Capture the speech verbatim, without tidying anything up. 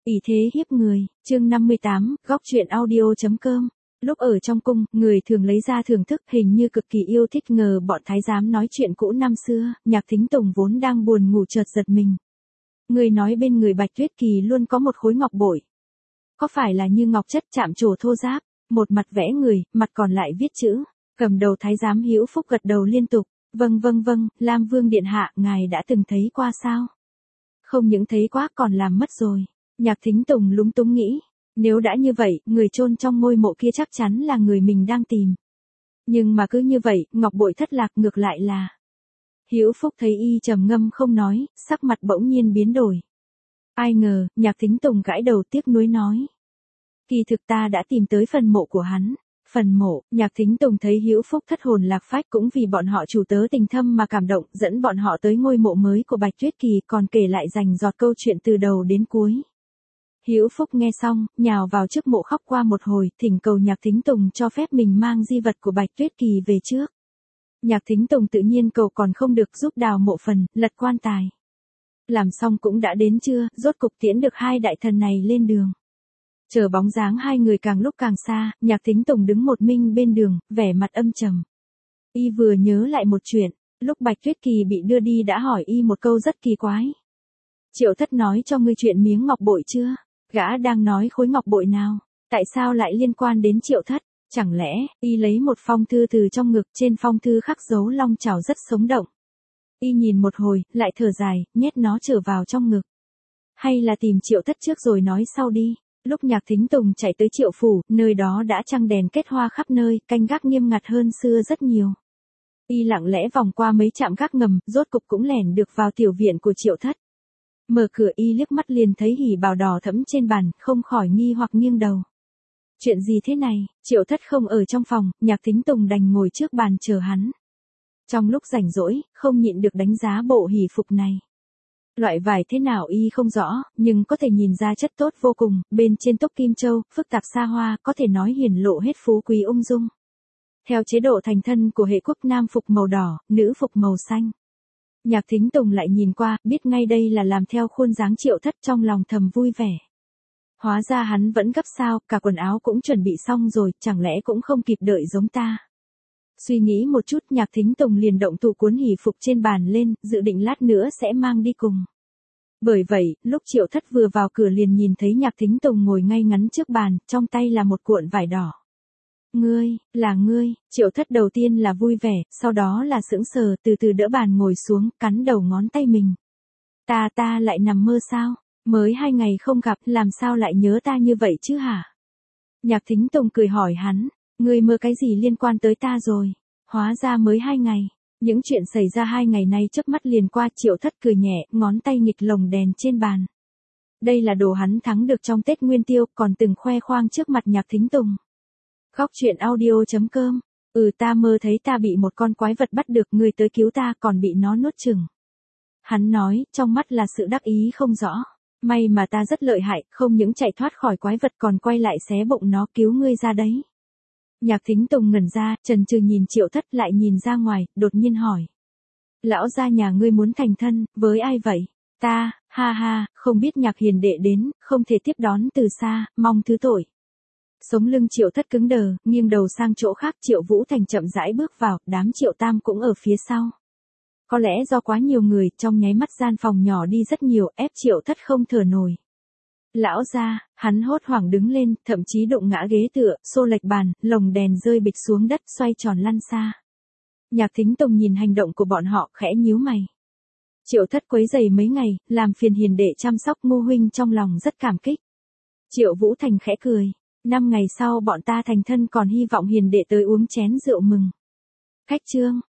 Ỷ thế hiếp người, chương năm mươi tám, góc truyện audio.com. Lúc ở trong cung, người thường lấy ra thưởng thức, hình như cực kỳ yêu thích ngờ bọn thái giám nói chuyện cũ năm xưa. Nhạc Thính Tùng vốn đang buồn ngủ chợt giật mình. Người nói bên người Bạch Tuyết Kỳ luôn có một khối ngọc bội. Có phải là như ngọc chất chạm trổ thô ráp, một mặt vẽ người, mặt còn lại viết chữ. Cầm đầu thái giám Hữu Phúc gật đầu liên tục. Vâng vâng vâng, Lam Vương điện hạ, ngài đã từng thấy qua sao? Không những thấy quá còn làm mất rồi. Nhạc Thính Tùng lúng túng nghĩ, nếu đã như vậy, người chôn trong ngôi mộ kia chắc chắn là người mình đang tìm. Nhưng mà cứ như vậy, ngọc bội thất lạc ngược lại là. Hữu Phúc thấy y trầm ngâm không nói, sắc mặt bỗng nhiên biến đổi. Ai ngờ, Nhạc Thính Tùng gãi đầu tiếc nuối nói. Kỳ thực ta đã tìm tới phần mộ của hắn. Phần mộ, Nhạc Thính Tùng thấy Hữu Phúc thất hồn lạc phách cũng vì bọn họ chủ tớ tình thâm mà cảm động, dẫn bọn họ tới ngôi mộ mới của Bạch Tuyết Kỳ, còn kể lại rành rọt câu chuyện từ đầu đến cuối. Hữu Phúc nghe xong, nhào vào trước mộ khóc qua một hồi, thỉnh cầu Nhạc Thính Tùng cho phép mình mang di vật của Bạch Tuyết Kỳ về trước. Nhạc Thính Tùng tự nhiên cầu còn không được, giúp đào mộ phần, lật quan tài. Làm xong cũng đã đến trưa, rốt cục tiễn được hai đại thần này lên đường. Chờ bóng dáng hai người càng lúc càng xa, Nhạc Thính Tùng đứng một mình bên đường, vẻ mặt âm trầm. Y vừa nhớ lại một chuyện, lúc Bạch Tuyết Kỳ bị đưa đi đã hỏi y một câu rất kỳ quái. Triệu Thất nói cho ngươi chuyện miếng ngọc bội chưa? Gã đang nói khối ngọc bội nào? Tại sao lại liên quan đến Triệu Thất? Chẳng lẽ, y lấy một phong thư từ trong ngực, trên phong thư khắc dấu long chảo rất sống động. Y nhìn một hồi, lại thở dài, nhét nó trở vào trong ngực. Hay là tìm Triệu Thất trước rồi nói sau đi. Lúc Nhạc Thính Tùng chạy tới Triệu phủ, nơi đó đã trăng đèn kết hoa khắp nơi, canh gác nghiêm ngặt hơn xưa rất nhiều. Y lặng lẽ vòng qua mấy trạm gác ngầm, rốt cục cũng lẻn được vào tiểu viện của Triệu Thất. Mở cửa y liếc mắt liền thấy hỉ bào đỏ thẫm trên bàn, không khỏi nghi hoặc nghiêng đầu. Chuyện gì thế này? Triệu Thất không ở trong phòng, Nhạc Thính Tùng đành ngồi trước bàn chờ hắn. Trong lúc rảnh rỗi, không nhịn được đánh giá bộ hỉ phục này. Loại vải thế nào y không rõ, nhưng có thể nhìn ra chất tốt vô cùng, bên trên tóc kim châu, phức tạp xa hoa, có thể nói hiển lộ hết phú quý ung dung. Theo chế độ thành thân của hệ quốc, nam phục màu đỏ, nữ phục màu xanh. Nhạc Thính Tùng lại nhìn qua, biết ngay đây là làm theo khuôn dáng Triệu Thất, trong lòng thầm vui vẻ. Hóa ra hắn vẫn gấp sao, cả quần áo cũng chuẩn bị xong rồi, chẳng lẽ cũng không kịp đợi giống ta. Suy nghĩ một chút, Nhạc Thính Tùng liền động tụ cuốn hỉ phục trên bàn lên, dự định lát nữa sẽ mang đi cùng. Bởi vậy, lúc Triệu Thất vừa vào cửa liền nhìn thấy Nhạc Thính Tùng ngồi ngay ngắn trước bàn, trong tay là một cuộn vải đỏ. Ngươi, là ngươi, Triệu Thất đầu tiên là vui vẻ, sau đó là sững sờ, từ từ đỡ bàn ngồi xuống, cắn đầu ngón tay mình. Ta ta lại nằm mơ sao? Mới hai ngày không gặp, làm sao lại nhớ ta như vậy chứ hả? Nhạc Thính Tùng cười hỏi hắn, ngươi mơ cái gì liên quan tới ta rồi? Hóa ra mới hai ngày. Những chuyện xảy ra hai ngày nay chớp mắt liền qua. Triệu Thất cười nhẹ, ngón tay nghịch lồng đèn trên bàn. Đây là đồ hắn thắng được trong Tết Nguyên Tiêu, còn từng khoe khoang trước mặt Nhạc Thính Tùng. Góc truyện audio.com. Ừ, ta mơ thấy ta bị một con quái vật bắt được, ngươi tới cứu ta, còn bị nó nuốt chửng. Hắn nói, trong mắt là sự đắc ý không rõ. May mà ta rất lợi hại, không những chạy thoát khỏi quái vật còn quay lại xé bụng nó cứu ngươi ra đấy. Nhạc Thính Tùng ngẩn ra, chần chừ nhìn Triệu Thất, lại nhìn ra ngoài, đột nhiên hỏi. Lão gia nhà ngươi muốn thành thân, với ai vậy? Ta, ha ha, không biết Nhạc hiền đệ đến, không thể tiếp đón từ xa, mong thứ tội. Sống lưng Triệu Thất cứng đờ, nghiêng đầu sang chỗ khác. Triệu Vũ Thành chậm rãi bước vào, đám Triệu Tam cũng ở phía sau. Có lẽ do quá nhiều người, trong nháy mắt gian phòng nhỏ đi rất nhiều, ép Triệu Thất không thở nổi. Lão gia, hắn hốt hoảng đứng lên, thậm chí đụng ngã ghế tựa, xô lệch bàn, lồng đèn rơi bịch xuống đất, xoay tròn lăn xa. Nhạc Thính Tùng nhìn hành động của bọn họ, khẽ nhíu mày. Triệu Thất quấy rầy mấy ngày, làm phiền hiền đệ chăm sóc, Ngô huynh trong lòng rất cảm kích. Triệu Vũ Thành khẽ cười. Năm ngày sau bọn ta thành thân, còn hy vọng hiền đệ tới uống chén rượu mừng. Khách trương,